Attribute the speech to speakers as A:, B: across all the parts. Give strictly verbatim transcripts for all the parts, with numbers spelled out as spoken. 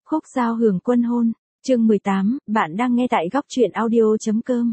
A: Khúc giao hưởng quân hôn, chương mười tám, bạn đang nghe tại góc truyện audio.com.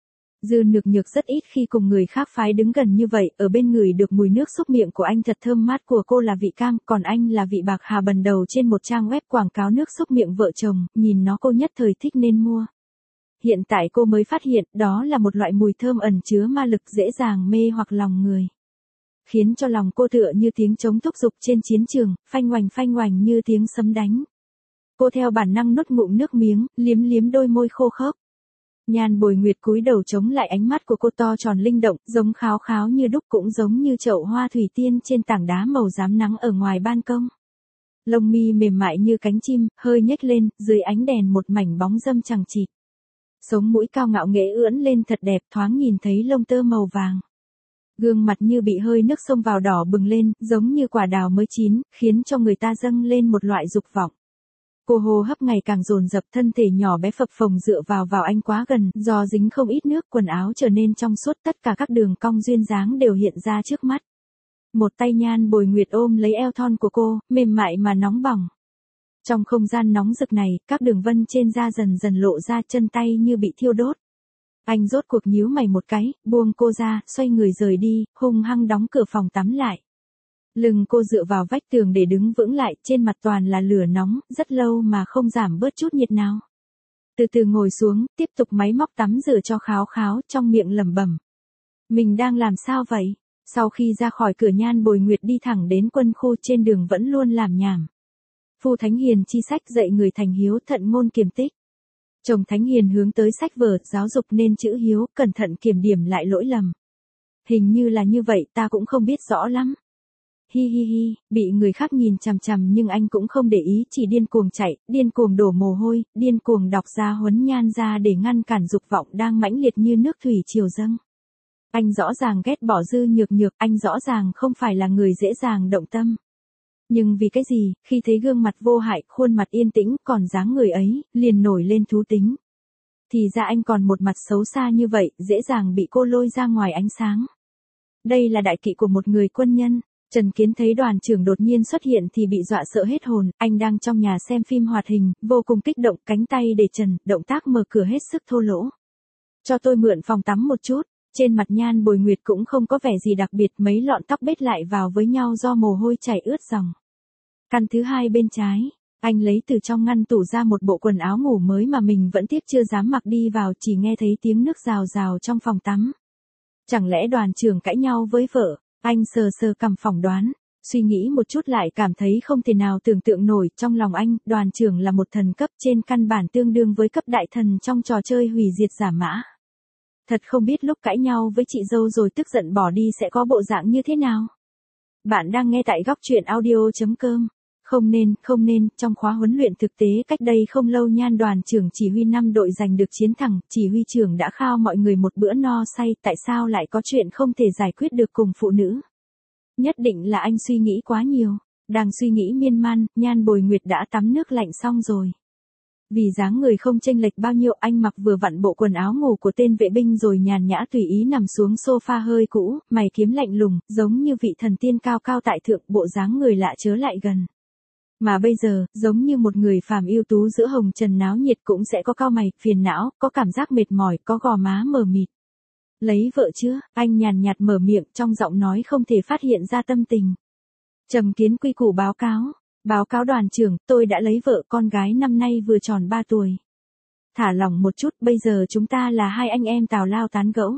A: Dư Nhược Nhược rất ít khi cùng người khác phái đứng gần như vậy, ở bên người được mùi nước xúc miệng của anh thật thơm mát, của cô là vị cam, còn anh là vị bạc hà bần đầu trên một trang web quảng cáo nước xúc miệng vợ chồng, nhìn nó cô nhất thời thích nên mua. Hiện tại cô mới phát hiện đó là một loại mùi thơm ẩn chứa ma lực dễ dàng mê hoặc lòng người. Khiến cho lòng cô tựa như tiếng trống thúc giục trên chiến trường, phanh oành phanh oành như tiếng sấm đánh. Cô theo bản năng nuốt ngụm nước miếng, liếm liếm đôi môi khô khốc. Nhan Bồi Nguyệt cúi đầu chống lại ánh mắt của cô to tròn linh động, giống kháo kháo như đúc, cũng giống như chậu hoa thủy tiên trên tảng đá màu rám nắng ở ngoài ban công. Lông mi mềm mại như cánh chim, hơi nhếch lên, dưới ánh đèn một mảnh bóng râm chằng chịt. Sống mũi cao ngạo nghễ ưỡn lên thật đẹp, thoáng nhìn thấy lông tơ màu vàng. Gương mặt như bị hơi nước xông vào đỏ bừng lên, giống như quả đào mới chín, khiến cho người ta dâng lên một loại dục vọng. Cô hô hấp ngày càng dồn dập, thân thể nhỏ bé phập phồng dựa vào vào anh quá gần, do dính không ít nước, quần áo trở nên trong suốt, tất cả các đường cong duyên dáng đều hiện ra trước mắt. Một tay Nhan Bồi Nguyệt ôm lấy eo thon của cô, mềm mại mà nóng bỏng. Trong không gian nóng rực này, các đường vân trên da dần dần lộ ra, chân tay như bị thiêu đốt. Anh rốt cuộc nhíu mày một cái, buông cô ra, xoay người rời đi, hung hăng đóng cửa phòng tắm lại. Lưng cô dựa vào vách tường để đứng vững lại, trên mặt toàn là lửa nóng, rất lâu mà không giảm bớt chút nhiệt nào. Từ từ ngồi xuống, tiếp tục máy móc tắm rửa cho kháo kháo, trong miệng lẩm bẩm. Mình đang làm sao vậy? Sau khi ra khỏi cửa, Nhan Bồi Nguyệt đi thẳng đến quân khu, trên đường vẫn luôn làm nhảm. Phu Thánh Hiền chi sách dạy người thành hiếu, thận ngôn kiềm tích. Chồng Thánh Hiền hướng tới sách vở, giáo dục nên chữ hiếu, cẩn thận kiểm điểm lại lỗi lầm. Hình như là như vậy, ta cũng không biết rõ lắm. Hi hi hi, bị người khác nhìn chằm chằm nhưng anh cũng không để ý, chỉ điên cuồng chạy, điên cuồng đổ mồ hôi, điên cuồng đọc ra huấn nhan ra để ngăn cản dục vọng đang mãnh liệt như nước thủy triều dâng. Anh rõ ràng ghét bỏ Dư Nhược Nhược, anh rõ ràng không phải là người dễ dàng động tâm. Nhưng vì cái gì, khi thấy gương mặt vô hại, khuôn mặt yên tĩnh, còn dáng người ấy, liền nổi lên thú tính. Thì ra anh còn một mặt xấu xa như vậy, dễ dàng bị cô lôi ra ngoài ánh sáng. Đây là đại kỵ của một người quân nhân. Trần Kiến thấy đoàn trưởng đột nhiên xuất hiện thì bị dọa sợ hết hồn, anh đang trong nhà xem phim hoạt hình, vô cùng kích động, cánh tay để trần, động tác mở cửa hết sức thô lỗ. Cho tôi mượn phòng tắm một chút. Trên mặt Nhan Bồi Nguyệt cũng không có vẻ gì đặc biệt, mấy lọn tóc bết lại vào với nhau do mồ hôi chảy ướt ròng. Căn thứ hai bên trái, anh lấy từ trong ngăn tủ ra một bộ quần áo ngủ mới mà mình vẫn tiếc chưa dám mặc đi vào, chỉ nghe thấy tiếng nước rào rào trong phòng tắm. Chẳng lẽ đoàn trưởng cãi nhau với vợ? Anh sờ sờ cằm phỏng đoán, suy nghĩ một chút lại cảm thấy không thể nào tưởng tượng nổi, trong lòng anh, đoàn trưởng là một thần cấp, trên căn bản tương đương với cấp đại thần trong trò chơi hủy diệt giả mã. Thật không biết lúc cãi nhau với chị dâu rồi tức giận bỏ đi sẽ có bộ dạng như thế nào. Bạn đang nghe tại góc truyện audio.com. Không nên, không nên, trong khóa huấn luyện thực tế cách đây không lâu, Nhan đoàn trưởng chỉ huy năm đội giành được chiến thắng, chỉ huy trưởng đã khao mọi người một bữa no say, tại sao lại có chuyện không thể giải quyết được cùng phụ nữ? Nhất định là anh suy nghĩ quá nhiều. Đang suy nghĩ miên man, Nhan Bồi Nguyệt đã tắm nước lạnh xong rồi. Vì dáng người không chênh lệch bao nhiêu, anh mặc vừa vặn bộ quần áo ngủ của tên vệ binh rồi nhàn nhã tùy ý nằm xuống sofa hơi cũ, mày kiếm lạnh lùng, giống như vị thần tiên cao cao tại thượng, bộ dáng người lạ chớ lại gần. Mà bây giờ, giống như một người phàm ưu tú giữa hồng trần náo nhiệt, cũng sẽ có cau mày, phiền não, có cảm giác mệt mỏi, có gò má mờ mịt. Lấy vợ chưa? Anh nhàn nhạt mở miệng, trong giọng nói không thể phát hiện ra tâm tình. Trầm Kiến quy củ báo cáo. Báo cáo đoàn trưởng, tôi đã lấy vợ, con gái năm nay vừa tròn ba tuổi. Thả lỏng một chút, bây giờ chúng ta là hai anh em tào lao tán gẫu.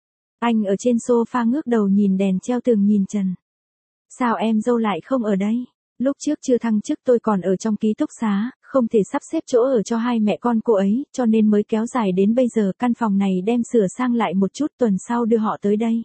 A: Anh ở trên sofa ngước đầu nhìn đèn treo tường nhìn Trần. Sao em dâu lại không ở đây? Lúc trước chưa thăng chức tôi còn ở trong ký túc xá, không thể sắp xếp chỗ ở cho hai mẹ con cô ấy, cho nên mới kéo dài đến bây giờ, căn phòng này đem sửa sang lại một chút, tuần sau đưa họ tới đây.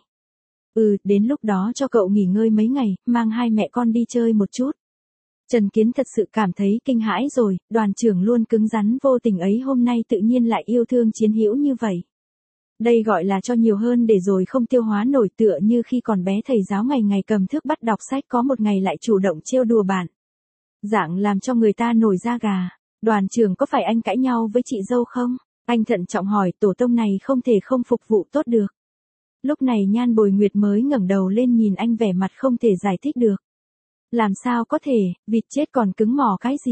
A: Ừ, đến lúc đó cho cậu nghỉ ngơi mấy ngày, mang hai mẹ con đi chơi một chút. Trần Kiến thật sự cảm thấy kinh hãi rồi, đoàn trưởng luôn cứng rắn vô tình ấy hôm nay tự nhiên lại yêu thương chiến hữu như vậy. Đây gọi là cho nhiều hơn để rồi không tiêu hóa nổi, tựa như khi còn bé thầy giáo ngày ngày cầm thước bắt đọc sách, có một ngày lại chủ động trêu đùa bạn. Dạng làm cho người ta nổi da gà. Đoàn trưởng có phải anh cãi nhau với chị dâu không? Anh thận trọng hỏi, tổ tông này không thể không phục vụ tốt được. Lúc này Nhan Bồi Nguyệt mới ngẩng đầu lên nhìn anh, vẻ mặt không thể giải thích được. Làm sao có thể, vịt chết còn cứng mỏ cái gì?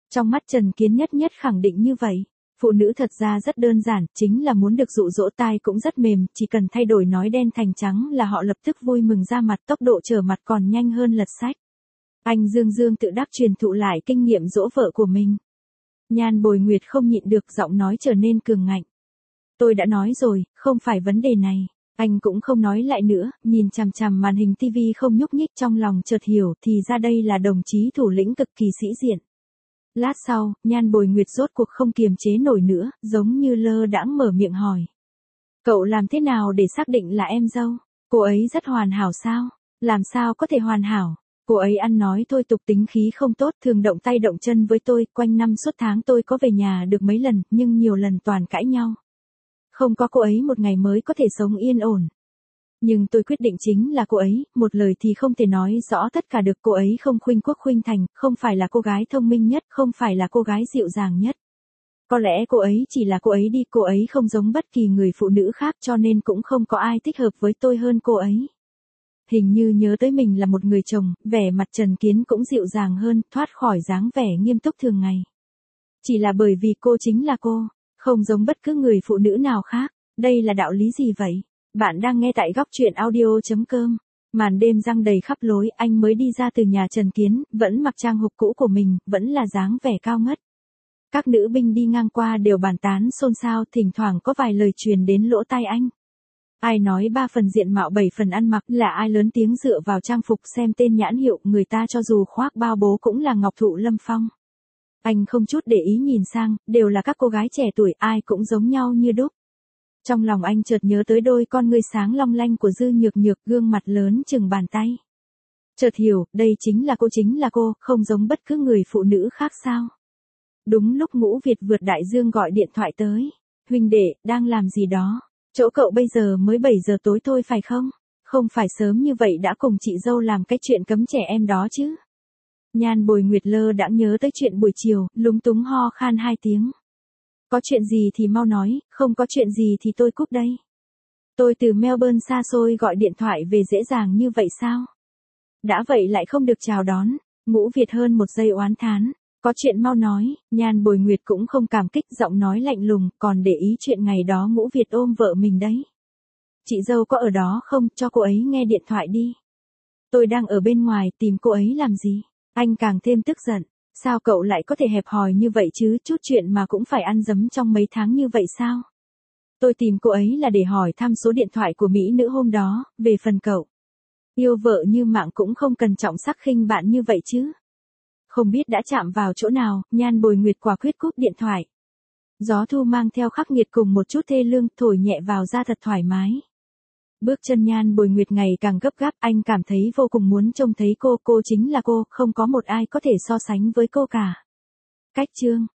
A: Trong mắt Trần Kiến nhất nhất khẳng định như vậy. Phụ nữ thật ra rất đơn giản, chính là muốn được dụ dỗ, tai cũng rất mềm, chỉ cần thay đổi nói đen thành trắng là họ lập tức vui mừng ra mặt, tốc độ trở mặt còn nhanh hơn lật sách. Anh Dương Dương tự đắc truyền thụ lại kinh nghiệm dỗ vợ của mình. Nhan Bồi Nguyệt không nhịn được, giọng nói trở nên cường ngạnh. Tôi đã nói rồi, không phải vấn đề này. Anh cũng không nói lại nữa, nhìn chằm chằm màn hình tivi không nhúc nhích, trong lòng chợt hiểu, thì ra đây là đồng chí thủ lĩnh cực kỳ sĩ diện. Lát sau, Nhan Bồi Nguyệt rốt cuộc không kiềm chế nổi nữa, giống như lơ đãng mở miệng hỏi. Cậu làm thế nào để xác định là em dâu? Cô ấy rất hoàn hảo sao? Làm sao có thể hoàn hảo? Cô ấy ăn nói thôi tục, tính khí không tốt, thường động tay động chân với tôi, quanh năm suốt tháng tôi có về nhà được mấy lần, nhưng nhiều lần toàn cãi nhau. Không có cô ấy một ngày mới có thể sống yên ổn. Nhưng tôi quyết định chính là cô ấy, một lời thì không thể nói rõ tất cả được. Cô ấy không khuynh quốc khuynh thành, không phải là cô gái thông minh nhất, không phải là cô gái dịu dàng nhất. Có lẽ cô ấy chỉ là cô ấy đi, cô ấy không giống bất kỳ người phụ nữ khác, cho nên cũng không có ai thích hợp với tôi hơn cô ấy. Hình như nhớ tới mình là một người chồng, vẻ mặt Trần Kiến cũng dịu dàng hơn, thoát khỏi dáng vẻ nghiêm túc thường ngày. Chỉ là bởi vì cô chính là cô, không giống bất cứ người phụ nữ nào khác. Đây là đạo lý gì vậy? Bạn đang nghe tại góc truyện audio chấm com. Màn đêm giăng đầy khắp lối, anh mới đi ra từ nhà Trần Kiến, vẫn mặc trang phục cũ của mình, vẫn là dáng vẻ cao ngất. Các nữ binh đi ngang qua đều bàn tán xôn xao, thỉnh thoảng có vài lời truyền đến lỗ tai anh. Ai nói ba phần diện mạo bảy phần ăn mặc, là ai lớn tiếng dựa vào trang phục xem tên nhãn hiệu, người ta cho dù khoác bao bố cũng là Ngọc Thụ Lâm Phong. Anh không chút để ý nhìn sang, đều là các cô gái trẻ tuổi, ai cũng giống nhau như đúc. Trong lòng anh chợt nhớ tới đôi con ngươi sáng long lanh của Dư Nhược Nhược, gương mặt lớn chừng bàn tay. Chợt hiểu, đây chính là cô, chính là cô, không giống bất cứ người phụ nữ khác sao. Đúng lúc Ngũ Việt vượt đại dương gọi điện thoại tới. Huynh đệ, đang làm gì đó? Chỗ cậu bây giờ mới bảy giờ tối thôi phải không? Không phải sớm như vậy đã cùng chị dâu làm cái chuyện cấm trẻ em đó chứ? Nhan Bồi Nguyệt lơ đãng nhớ tới chuyện buổi chiều, lúng túng ho khan hai tiếng. Có chuyện gì thì mau nói, không có chuyện gì thì tôi cúp đây. Tôi từ Melbourne xa xôi gọi điện thoại về dễ dàng như vậy sao? Đã vậy lại không được chào đón. Ngũ Việt hơn một giây oán thán. Có chuyện mau nói. Nhan Bồi Nguyệt cũng không cảm kích, giọng nói lạnh lùng, còn để ý chuyện ngày đó Ngũ Việt ôm vợ mình đấy. Chị dâu có ở đó không, cho cô ấy nghe điện thoại đi. Tôi đang ở bên ngoài, tìm cô ấy làm gì? Anh càng thêm tức giận. Sao cậu lại có thể hẹp hòi như vậy chứ, chút chuyện mà cũng phải ăn dấm trong mấy tháng như vậy sao? Tôi tìm cô ấy là để hỏi thăm số điện thoại của mỹ nữ hôm đó, về phần cậu. Yêu vợ như mạng cũng không cần trọng sắc khinh bạn như vậy chứ. Không biết đã chạm vào chỗ nào, Nhan Bồi Nguyệt quả quyết cúp điện thoại. Gió thu mang theo khắc nghiệt cùng một chút thê lương, thổi nhẹ vào da thật thoải mái. Bước chân Nhan Bồi Nguyệt ngày càng gấp gáp, anh cảm thấy vô cùng muốn trông thấy cô, cô chính là cô, không có một ai có thể so sánh với cô cả. Cách chương